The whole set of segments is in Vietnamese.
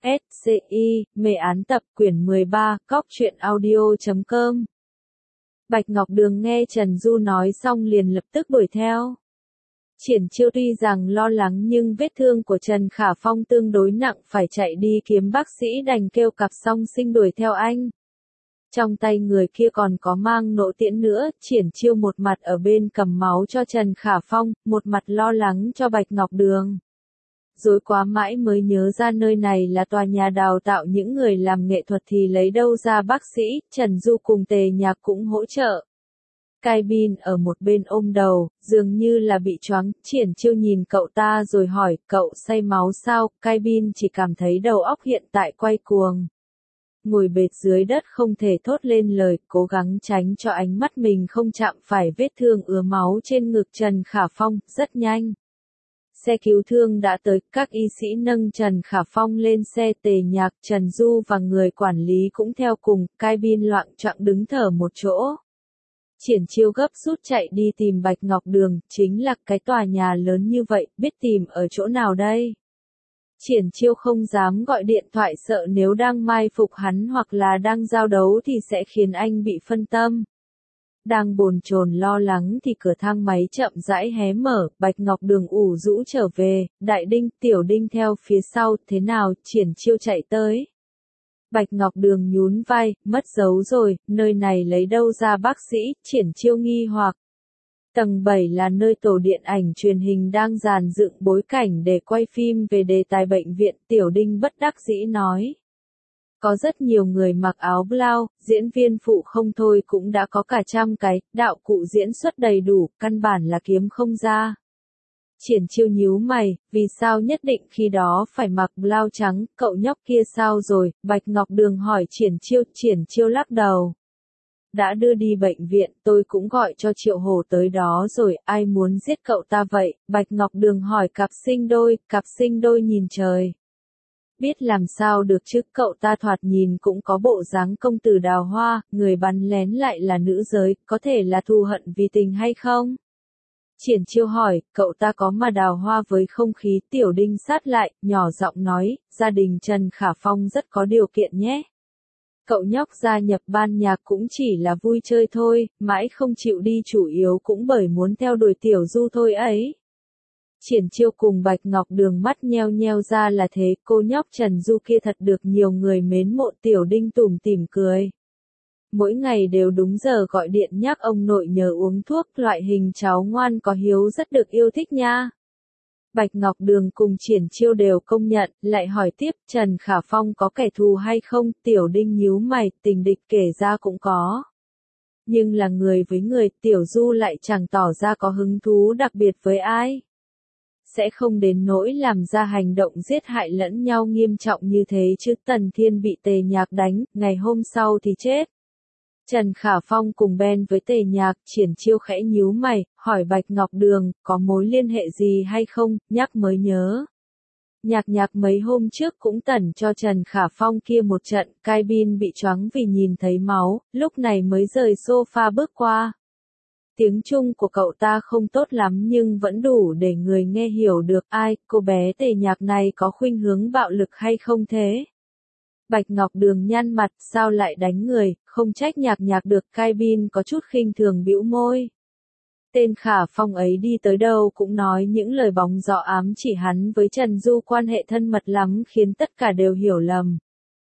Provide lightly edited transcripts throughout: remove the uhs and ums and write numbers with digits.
SCI, mê án tập quyển 13, Cóc truyện audio.com. Bạch Ngọc Đường nghe Trần Du nói xong liền lập tức đuổi theo. Triển Chiêu tuy rằng lo lắng nhưng vết thương của Trần Khả Phong tương đối nặng, phải chạy đi kiếm bác sĩ đành kêu cặp song sinh đuổi theo anh. Trong tay người kia còn có mang nộ tiễn nữa, Triển Chiêu một mặt ở bên cầm máu cho Trần Khả Phong, một mặt lo lắng cho Bạch Ngọc Đường. Rối quá mãi mới nhớ ra nơi này là tòa nhà đào tạo những người làm nghệ thuật thì lấy đâu ra bác sĩ, Trần Du cùng Tề Nhạc cũng hỗ trợ. Cai Bin ở một bên ôm đầu, dường như là bị choáng, Triển Chiêu nhìn cậu ta rồi hỏi, cậu say máu sao, Cai Bin chỉ cảm thấy đầu óc hiện tại quay cuồng. Ngồi bệt dưới đất không thể thốt lên lời, cố gắng tránh cho ánh mắt mình không chạm phải vết thương ứa máu trên ngực Trần Khả Phong, rất nhanh. Xe cứu thương đã tới, các y sĩ nâng Trần Khả Phong lên xe, Tề Nhạc, Trần Du và người quản lý cũng theo cùng, Cai Bin loạng choạng đứng thở một chỗ. Triển Chiêu gấp rút chạy đi tìm Bạch Ngọc Đường, chính là cái tòa nhà lớn như vậy, biết tìm ở chỗ nào đây? Triển Chiêu không dám gọi điện thoại sợ nếu đang mai phục hắn hoặc là đang giao đấu thì sẽ khiến anh bị phân tâm. Đang bồn chồn lo lắng thì cửa thang máy chậm rãi hé mở, Bạch Ngọc Đường ủ rũ trở về, Đại Đinh, Tiểu Đinh theo phía sau, thế nào, Triển Chiêu chạy tới. Bạch Ngọc Đường nhún vai, mất dấu rồi, nơi này lấy đâu ra bác sĩ, Triển Chiêu nghi hoặc. Tầng 7 là nơi tổ điện ảnh truyền hình đang dàn dựng bối cảnh để quay phim về đề tài bệnh viện, Tiểu Đinh bất đắc dĩ nói. Có rất nhiều người mặc áo blau, diễn viên phụ không thôi cũng đã có cả trăm cái, đạo cụ diễn xuất đầy đủ, căn bản là kiếm không ra. Triển Chiêu nhíu mày, vì sao nhất định khi đó phải mặc blau trắng, cậu nhóc kia sao rồi, Bạch Ngọc Đường hỏi Triển Chiêu lắc đầu. Đã đưa đi bệnh viện, tôi cũng gọi cho Triệu Hổ tới đó rồi, ai muốn giết cậu ta vậy, Bạch Ngọc Đường hỏi cặp sinh đôi nhìn trời. Biết làm sao được chứ, cậu ta thoạt nhìn cũng có bộ dáng công tử đào hoa, người bắn lén lại là nữ giới, có thể là thù hận vì tình hay không? Triển Chiêu hỏi, cậu ta có mà đào hoa với không khí, Tiểu Đinh sát lại, nhỏ giọng nói, gia đình Trần Khả Phong rất có điều kiện nhé. Cậu nhóc gia nhập ban nhạc cũng chỉ là vui chơi thôi, mãi không chịu đi chủ yếu cũng bởi muốn theo đuổi Tiểu Du thôi ấy. Triển Chiêu cùng Bạch Ngọc Đường mắt nheo nheo ra là thế, cô nhóc Trần Du kia thật được nhiều người mến mộ, Tiểu Đinh tủm tỉm cười. Mỗi ngày đều đúng giờ gọi điện nhắc ông nội nhớ uống thuốc, loại hình cháu ngoan có hiếu rất được yêu thích nha. Bạch Ngọc Đường cùng Triển Chiêu đều công nhận, lại hỏi tiếp, Trần Khả Phong có kẻ thù hay không, Tiểu Đinh nhíu mày, tình địch kể ra cũng có. Nhưng là người với người, Tiểu Du lại chẳng tỏ ra có hứng thú đặc biệt với ai. Sẽ không đến nỗi làm ra hành động giết hại lẫn nhau nghiêm trọng như thế chứ. Tần Thiên bị Tề Nhạc đánh, ngày hôm sau thì chết. Trần Khả Phong cùng Ben với Tề Nhạc, Triển Chiêu khẽ nhíu mày, hỏi Bạch Ngọc Đường, có mối liên hệ gì hay không, nhắc mới nhớ. Nhạc mấy hôm trước cũng tẩn cho Trần Khả Phong kia một trận, Cai Bin bị choáng vì nhìn thấy máu, lúc này mới rời sofa bước qua. Tiếng Trung của cậu ta không tốt lắm nhưng vẫn đủ để người nghe hiểu được ai, cô bé Tề Nhạc này có khuynh hướng bạo lực hay không thế? Bạch Ngọc Đường nhăn mặt, sao lại đánh người, không trách nhạc được, Cai Bin có chút khinh thường bĩu môi. Tên Khả Phong ấy đi tới đâu cũng nói những lời bóng gió ám chỉ hắn với Trần Du quan hệ thân mật lắm khiến tất cả đều hiểu lầm.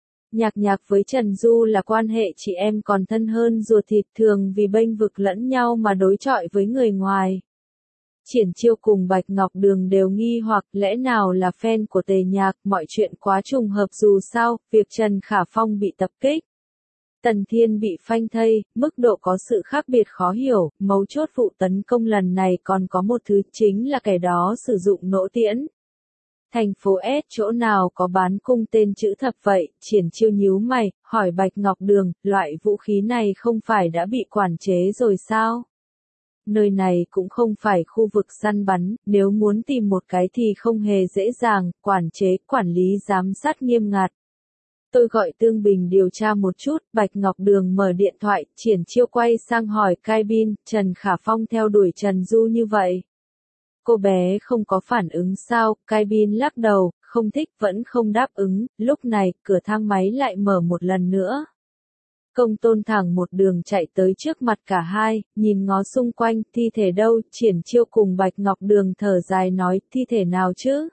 Nhạc với Trần Du là quan hệ chị em còn thân hơn ruột thịt, thường vì bênh vực lẫn nhau mà đối chọi với người ngoài. Triển Chiêu cùng Bạch Ngọc Đường đều nghi hoặc lẽ nào là fan của Tề Nhạc, mọi chuyện quá trùng hợp dù sao, việc Trần Khả Phong bị tập kích. Tần Thiên bị phanh thây, mức độ có sự khác biệt khó hiểu, mấu chốt vụ tấn công lần này còn có một thứ chính là kẻ đó sử dụng nỗ tiễn. Thành phố S chỗ nào có bán cung tên chữ thập vậy, Triển Chiêu nhíu mày, hỏi Bạch Ngọc Đường, loại vũ khí này không phải đã bị quản chế rồi sao? Nơi này cũng không phải khu vực săn bắn, nếu muốn tìm một cái thì không hề dễ dàng, quản lý giám sát nghiêm ngặt. Tôi gọi Tương Bình điều tra một chút, Bạch Ngọc Đường mở điện thoại, Triển Chiêu quay sang hỏi Cai Bin, Trần Khả Phong theo đuổi Trần Du như vậy. Cô bé không có phản ứng sao, Cai Bin lắc đầu, không thích, vẫn không đáp ứng, lúc này, cửa thang máy lại mở một lần nữa. Công Tôn thẳng một đường chạy tới trước mặt cả hai, nhìn ngó xung quanh, thi thể đâu, Triển Chiêu cùng Bạch Ngọc Đường thở dài nói, thi thể nào chứ?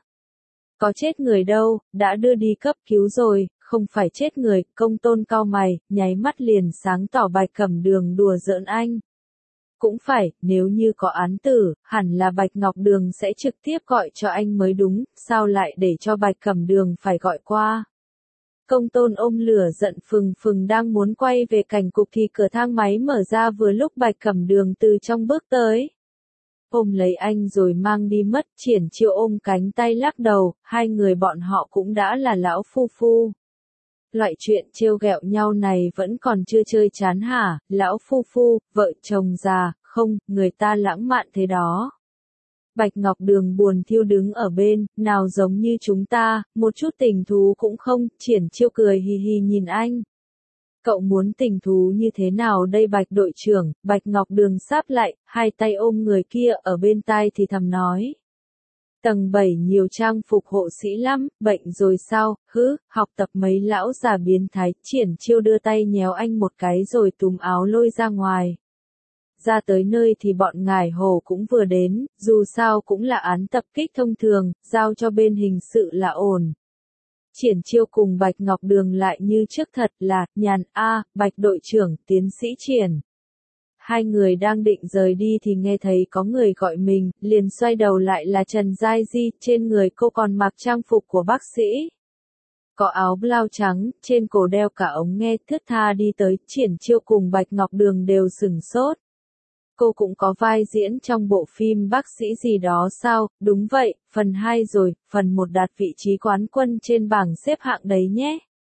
Có chết người đâu, đã đưa đi cấp cứu rồi, không phải chết người, Công Tôn cau mày, nháy mắt liền sáng tỏ Bạch Cẩm Đường đùa giỡn anh. Cũng phải, nếu như có án tử, hẳn là Bạch Ngọc Đường sẽ trực tiếp gọi cho anh mới đúng, sao lại để cho Bạch Cẩm Đường phải gọi qua. Công Tôn ôm lửa giận phừng phừng đang muốn quay về cảnh cục thì cửa thang máy mở ra vừa lúc Bạch Cẩm Đường từ trong bước tới. Ôm lấy anh rồi mang đi mất, Triển Chiêu ôm cánh tay lắc đầu, hai người bọn họ cũng đã là lão phu phu. Loại chuyện trêu ghẹo nhau này vẫn còn chưa chơi chán hả, lão phu phu, vợ chồng già, không, người ta lãng mạn thế đó. Bạch Ngọc Đường buồn thiêu đứng ở bên, nào giống như chúng ta, một chút tình thú cũng không, Triển Chiêu cười hì hì nhìn anh. Cậu muốn tình thú như thế nào đây Bạch đội trưởng, Bạch Ngọc Đường sáp lại, hai tay ôm người kia ở bên tai thì thầm nói. Tầng 7 nhiều trang phục hộ sĩ lắm, bệnh rồi sao, học tập mấy lão già biến thái, Triển Chiêu đưa tay nhéo anh một cái rồi túm áo lôi ra ngoài. Ra tới nơi thì bọn ngải hồ cũng vừa đến, dù sao cũng là án tập kích thông thường, giao cho bên hình sự là ổn. Triển Chiêu cùng Bạch Ngọc Đường lại như trước thật là, nhàn, Bạch đội trưởng, tiến sĩ Triển. Hai người đang định rời đi thì nghe thấy có người gọi mình, liền xoay đầu lại là Trần Giai Di, trên người cô còn mặc trang phục của bác sĩ. Có áo blau trắng, trên cổ đeo cả ống nghe, thướt tha đi tới, Triển Chiêu cùng Bạch Ngọc Đường đều sửng sốt. Cô cũng có vai diễn trong bộ phim bác sĩ gì đó sao, đúng vậy, phần 2 rồi, phần 1 đạt vị trí quán quân trên bảng xếp hạng đấy nhé.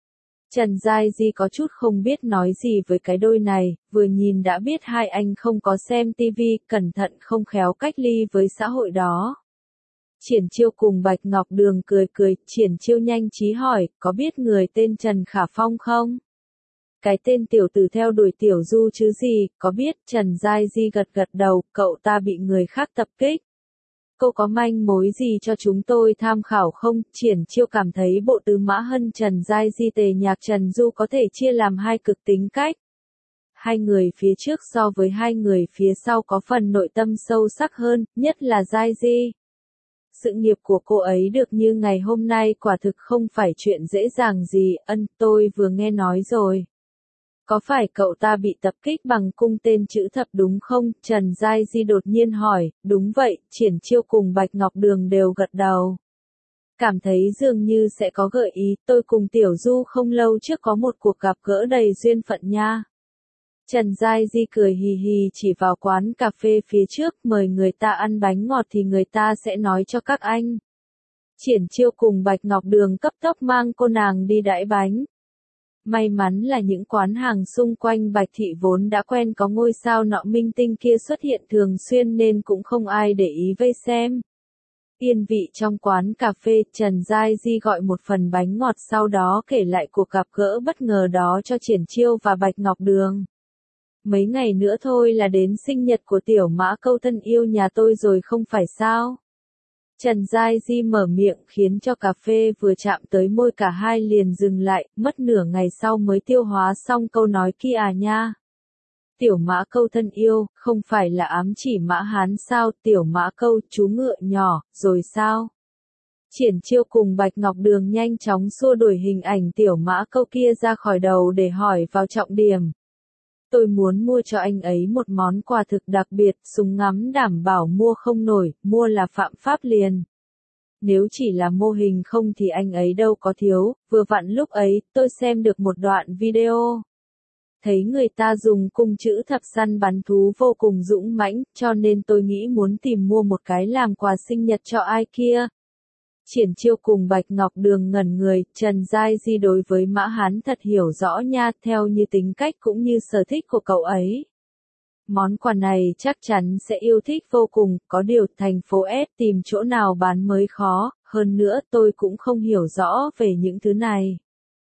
Trần Giai Di có chút không biết nói gì với cái đôi này, vừa nhìn đã biết hai anh không có xem TV, cẩn thận không khéo cách ly với xã hội đó. Triển Chiêu cùng Bạch Ngọc Đường cười cười, Triển Chiêu nhanh trí hỏi, có biết người tên Trần Khả Phong không? Cái tên tiểu tử theo đuổi tiểu du chứ gì, có biết, Trần Giai Di gật gật đầu, cậu ta bị người khác tập kích. Cô có manh mối gì cho chúng tôi tham khảo không? Triển Chiêu cảm thấy bộ tứ mã hân Trần Giai Di tề nhạc Trần Du có thể chia làm hai cực tính cách. Hai người phía trước so với hai người phía sau có phần nội tâm sâu sắc hơn, nhất là Giai Di. Sự nghiệp của cô ấy được như ngày hôm nay quả thực không phải chuyện dễ dàng gì, tôi vừa nghe nói rồi. Có phải cậu ta bị tập kích bằng cung tên chữ thập đúng không? Trần Giai Di đột nhiên hỏi, đúng vậy, Triển Chiêu cùng Bạch Ngọc Đường đều gật đầu. Cảm thấy dường như sẽ có gợi ý, tôi cùng Tiểu Du không lâu trước có một cuộc gặp gỡ đầy duyên phận nha. Trần Giai Di cười hì hì chỉ vào quán cà phê phía trước, mời người ta ăn bánh ngọt thì người ta sẽ nói cho các anh. Triển Chiêu cùng Bạch Ngọc Đường cấp tốc mang cô nàng đi đãi bánh. May mắn là những quán hàng xung quanh Bạch Thị vốn đã quen có ngôi sao nọ minh tinh kia xuất hiện thường xuyên nên cũng không ai để ý vây xem. Yên vị trong quán cà phê, Trần Giai Di gọi một phần bánh ngọt sau đó kể lại cuộc gặp gỡ bất ngờ đó cho Triển Chiêu và Bạch Ngọc Đường. Mấy ngày nữa thôi là đến sinh nhật của tiểu mã câu thân yêu nhà tôi rồi không phải sao? Trần Giai Di mở miệng khiến cho cà phê vừa chạm tới môi cả hai liền dừng lại, mất nửa ngày sau mới tiêu hóa xong câu nói kia nha. Tiểu mã câu thân yêu, không phải là ám chỉ Mã Hán sao, tiểu mã câu, chú ngựa nhỏ, rồi sao? Triển Chiêu cùng Bạch Ngọc Đường nhanh chóng xua đuổi hình ảnh tiểu mã câu kia ra khỏi đầu để hỏi vào trọng điểm. Tôi muốn mua cho anh ấy một món quà thực đặc biệt, súng ngắm đảm bảo mua không nổi, mua là phạm pháp liền. Nếu chỉ là mô hình không thì anh ấy đâu có thiếu, vừa vặn lúc ấy, tôi xem được một đoạn video. Thấy người ta dùng cung chữ thập săn bắn thú vô cùng dũng mãnh, cho nên tôi nghĩ muốn tìm mua một cái làm quà sinh nhật cho ai kia. Triển Chiêu cùng Bạch Ngọc Đường ngẩn người, Trần Giai Di đối với Mã Hán thật hiểu rõ nha, theo như tính cách cũng như sở thích của cậu ấy. Món quà này chắc chắn sẽ yêu thích vô cùng, có điều thành phố S tìm chỗ nào bán mới khó, hơn nữa tôi cũng không hiểu rõ về những thứ này.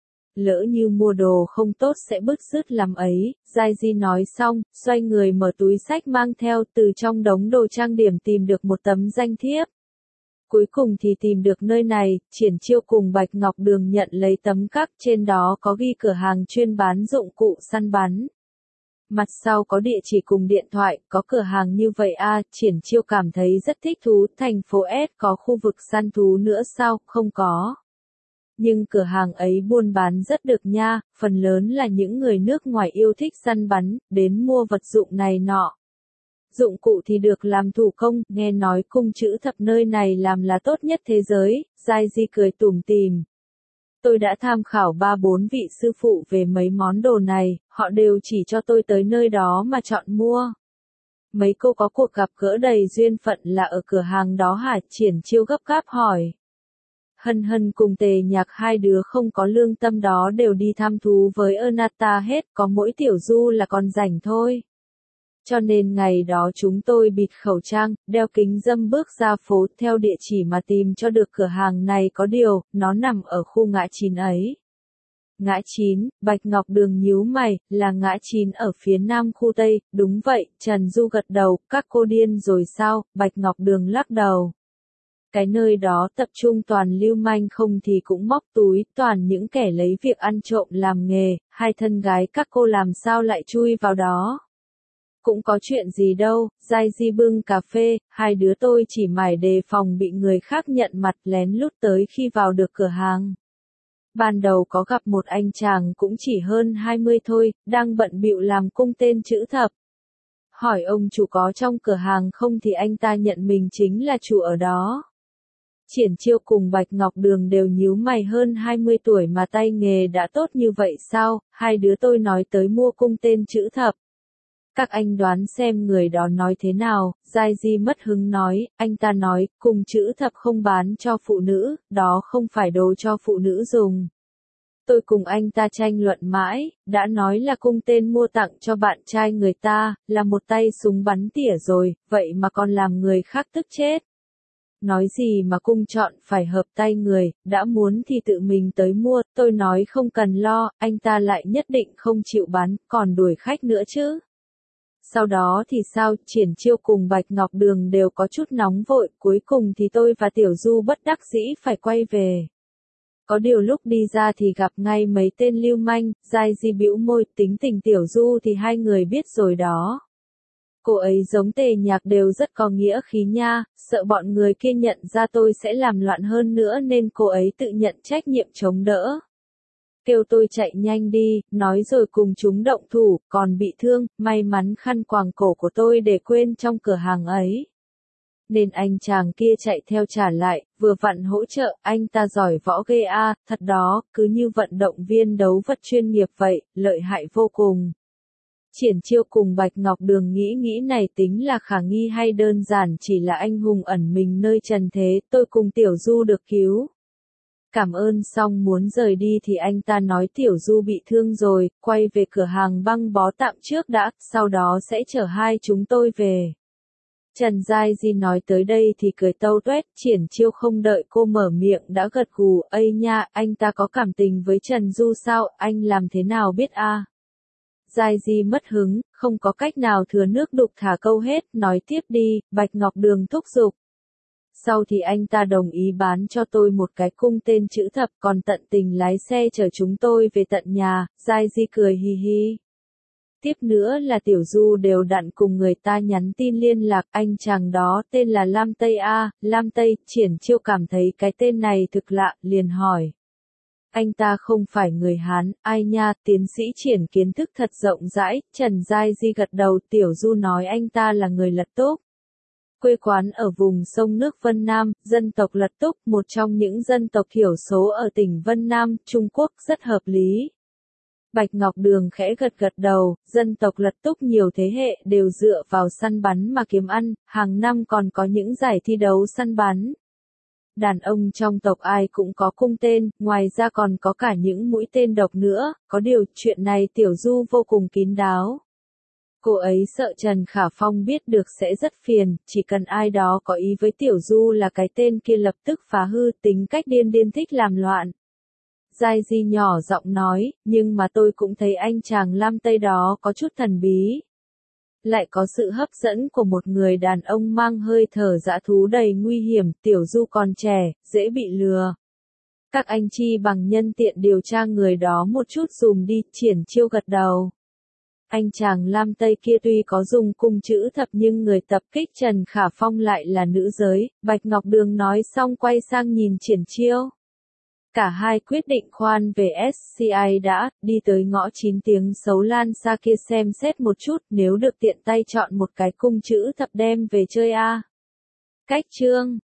Lỡ như mua đồ không tốt sẽ bứt rứt lắm ấy, Giai Di nói xong, xoay người mở túi xách mang theo từ trong đống đồ trang điểm tìm được một tấm danh thiếp. Cuối cùng thì tìm được nơi này, Triển Chiêu cùng Bạch Ngọc Đường nhận lấy tấm cáp, trên đó có ghi cửa hàng chuyên bán dụng cụ săn bắn. Mặt sau có địa chỉ cùng điện thoại, có cửa hàng như vậy a, Triển Chiêu cảm thấy rất thích thú, thành phố S có khu vực săn thú nữa sao, không có. Nhưng cửa hàng ấy buôn bán rất được nha, phần lớn là những người nước ngoài yêu thích săn bắn, đến mua vật dụng này nọ. Dụng cụ thì được làm thủ công, nghe nói cung chữ thập nơi này làm là tốt nhất thế giới, Giai Di cười tủm tỉm. Tôi đã tham khảo 3-4 vị sư phụ về mấy món đồ này, họ đều chỉ cho tôi tới nơi đó mà chọn mua. Mấy cô có cuộc gặp gỡ đầy duyên phận là ở cửa hàng đó hả? Triển Chiêu gấp gáp hỏi. Hân Hân cùng Tề Nhạc hai đứa không có lương tâm đó đều đi thăm thú với Anata hết, có mỗi Tiểu Du là còn rảnh thôi. Cho nên ngày đó chúng tôi bịt khẩu trang, đeo kính râm bước ra phố theo địa chỉ mà tìm cho được cửa hàng này, có điều, nó nằm ở khu ngã chín ấy. Ngã chín, Bạch Ngọc Đường nhíu mày, là ngã chín ở phía nam khu Tây, đúng vậy, Trần Du gật đầu, các cô điên rồi sao, Bạch Ngọc Đường lắc đầu. Cái nơi đó tập trung toàn lưu manh không thì cũng móc túi, toàn những kẻ lấy việc ăn trộm làm nghề, hai thân gái các cô làm sao lại chui vào đó. Cũng có chuyện gì đâu, Giai Di bưng cà phê, hai đứa tôi chỉ mải đề phòng bị người khác nhận mặt lén lút tới khi vào được cửa hàng. Ban đầu có gặp một anh chàng cũng chỉ hơn 20 thôi, đang bận bịu làm cung tên chữ thập. Hỏi ông chủ có trong cửa hàng không thì anh ta nhận mình chính là chủ ở đó. Triển Chiêu cùng Bạch Ngọc Đường đều nhíu mày, hơn 20 tuổi mà tay nghề đã tốt như vậy sao, hai đứa tôi nói tới mua cung tên chữ thập. Các anh đoán xem người đó nói thế nào, Giai Di mất hứng nói, anh ta nói, cung chữ thập không bán cho phụ nữ, đó không phải đồ cho phụ nữ dùng. Tôi cùng anh ta tranh luận mãi, đã nói là cung tên mua tặng cho bạn trai người ta, là một tay súng bắn tỉa rồi, vậy mà còn làm người khác tức chết. Nói gì mà cung chọn phải hợp tay người, đã muốn thì tự mình tới mua, tôi nói không cần lo, anh ta lại nhất định không chịu bán, còn đuổi khách nữa chứ. Sau đó thì sao, Triển Chiêu cùng Bạch Ngọc Đường đều có chút nóng vội, cuối cùng thì tôi và Tiểu Du bất đắc dĩ phải quay về. Có điều lúc đi ra thì gặp ngay mấy tên lưu manh, Giai Di bĩu môi, tính tình Tiểu Du thì hai người biết rồi đó. Cô ấy giống Tề Nhạc đều rất có nghĩa khí nha, sợ bọn người kia nhận ra tôi sẽ làm loạn hơn nữa nên cô ấy tự nhận trách nhiệm chống đỡ. Kêu tôi chạy nhanh đi, nói rồi cùng chúng động thủ, còn bị thương, may mắn khăn quàng cổ của tôi để quên trong cửa hàng ấy. Nên anh chàng kia chạy theo trả lại, vừa vặn hỗ trợ, anh ta giỏi võ ghê a, thật đó, cứ như vận động viên đấu vật chuyên nghiệp vậy, lợi hại vô cùng. Triển Chiêu cùng Bạch Ngọc Đường nghĩ này tính là khả nghi hay đơn giản chỉ là anh hùng ẩn mình nơi trần thế, tôi cùng Tiểu Du được cứu. Cảm ơn xong muốn rời đi thì anh ta nói Tiểu Du bị thương rồi, quay về cửa hàng băng bó tạm trước đã, sau đó sẽ chở hai chúng tôi về. Trần Giai Di nói tới đây thì cười tâu tuét, Triển Chiêu không đợi cô mở miệng đã gật gù, ây nha, anh ta có cảm tình với Trần Du sao, anh làm thế nào biết a? Giai Di mất hứng, không có cách nào thừa nước đục thả câu hết, nói tiếp đi, Bạch Ngọc Đường thúc giục. Sau thì anh ta đồng ý bán cho tôi một cái cung tên chữ thập, còn tận tình lái xe chở chúng tôi về tận nhà, Giai Di cười hi hi. Tiếp nữa là Tiểu Du đều đặn cùng người ta nhắn tin liên lạc, anh chàng đó tên là Lam Tây A, Lam Tây, Triển Chiêu cảm thấy cái tên này thực lạ, liền hỏi. Anh ta không phải người Hán, ai nha, tiến sĩ Triển kiến thức thật rộng rãi, Trần Giai Di gật đầu, Tiểu Du nói anh ta là người Lật Túc. Quê quán ở vùng sông nước Vân Nam, dân tộc Lật Túc, một trong những dân tộc thiểu số ở tỉnh Vân Nam, Trung Quốc, rất hợp lý. Bạch Ngọc Đường khẽ gật đầu, dân tộc Lật Túc nhiều thế hệ đều dựa vào săn bắn mà kiếm ăn, hàng năm còn có những giải thi đấu săn bắn. Đàn ông trong tộc ai cũng có cung tên, ngoài ra còn có cả những mũi tên độc nữa, có điều chuyện này Tiểu Du vô cùng kín đáo. Cô ấy sợ Trần Khả Phong biết được sẽ rất phiền, chỉ cần ai đó có ý với Tiểu Du là cái tên kia lập tức phá hư, tính cách điên thích làm loạn. Giai Di nhỏ giọng nói, nhưng mà tôi cũng thấy anh chàng Lam Tây đó có chút thần bí. lại có sự hấp dẫn của một người đàn ông mang hơi thở dã thú đầy nguy hiểm, Tiểu Du còn trẻ, dễ bị lừa. Các anh chi bằng nhân tiện điều tra người đó một chút dùm đi, Triển Chiêu gật đầu. Anh chàng Lam Tây kia tuy có dùng cung chữ thập nhưng người tập kích Trần Khả Phong lại là nữ giới, Bạch Ngọc Đường nói xong quay sang nhìn Triển Chiêu. Cả hai quyết định khoan về SCI đã, đi tới ngõ 9 tiếng xấu Lan xa kia xem xét một chút, nếu được tiện tay chọn một cái cung chữ thập đem về chơi a. Cách chương